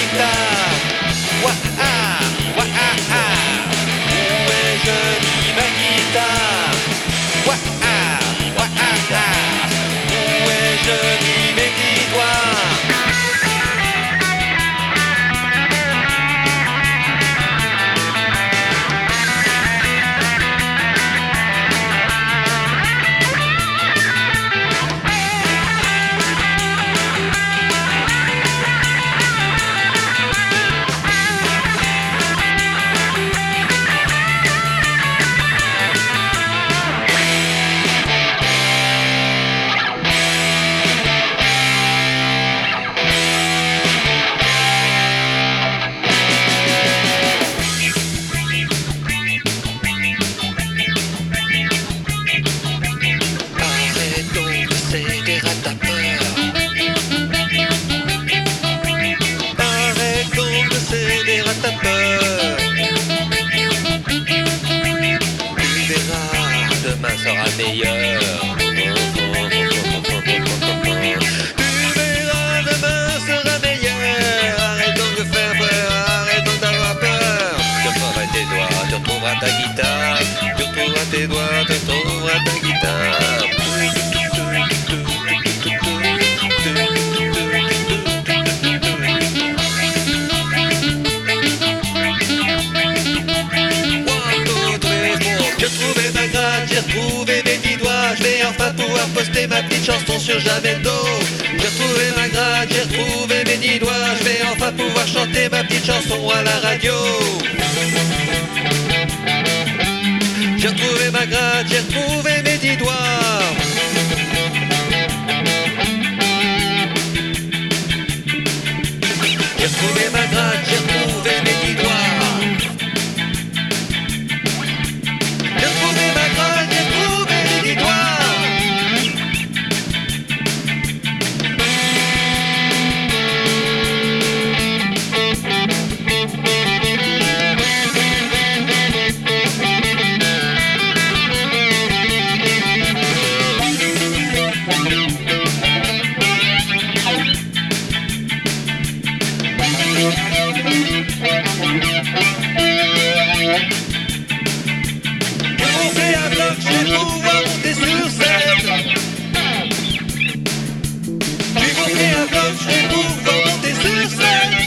guitare. Ouah-ah, ouah-ah-ah. Où ai-je mis ma guitare? Ouah-ah, ouah-ah-ah. Où ai-je mis mes petits doigts? Demain sera meilleur. Tu verras, demain sera meilleur. Arrête donc de faire peur, arrête donc d'avoir peur. Tu retrouveras tes doigts, tu retrouveras ta guitare. Tu retrouveras tes doigts, tu retrouveras ta guitare. J'ai retrouvé mes 10 doigts, je vais enfin pouvoir poster ma petite chanson sur Jamendo. J'ai retrouvé ma gratte, j'ai retrouvé mes 10 doigts, je vais enfin pouvoir chanter ma petite chanson à la radio. J'ai retrouvé ma gratte, j'ai retrouvé mes 10 doigts. J'ai retrouvé ma gratte, j'ai retrouvé mes 10 doigts. On fait un bloc, je vais pouvoir monter sur scène. Tu m'en fais un bloc, je vais pouvoir monter sur scène.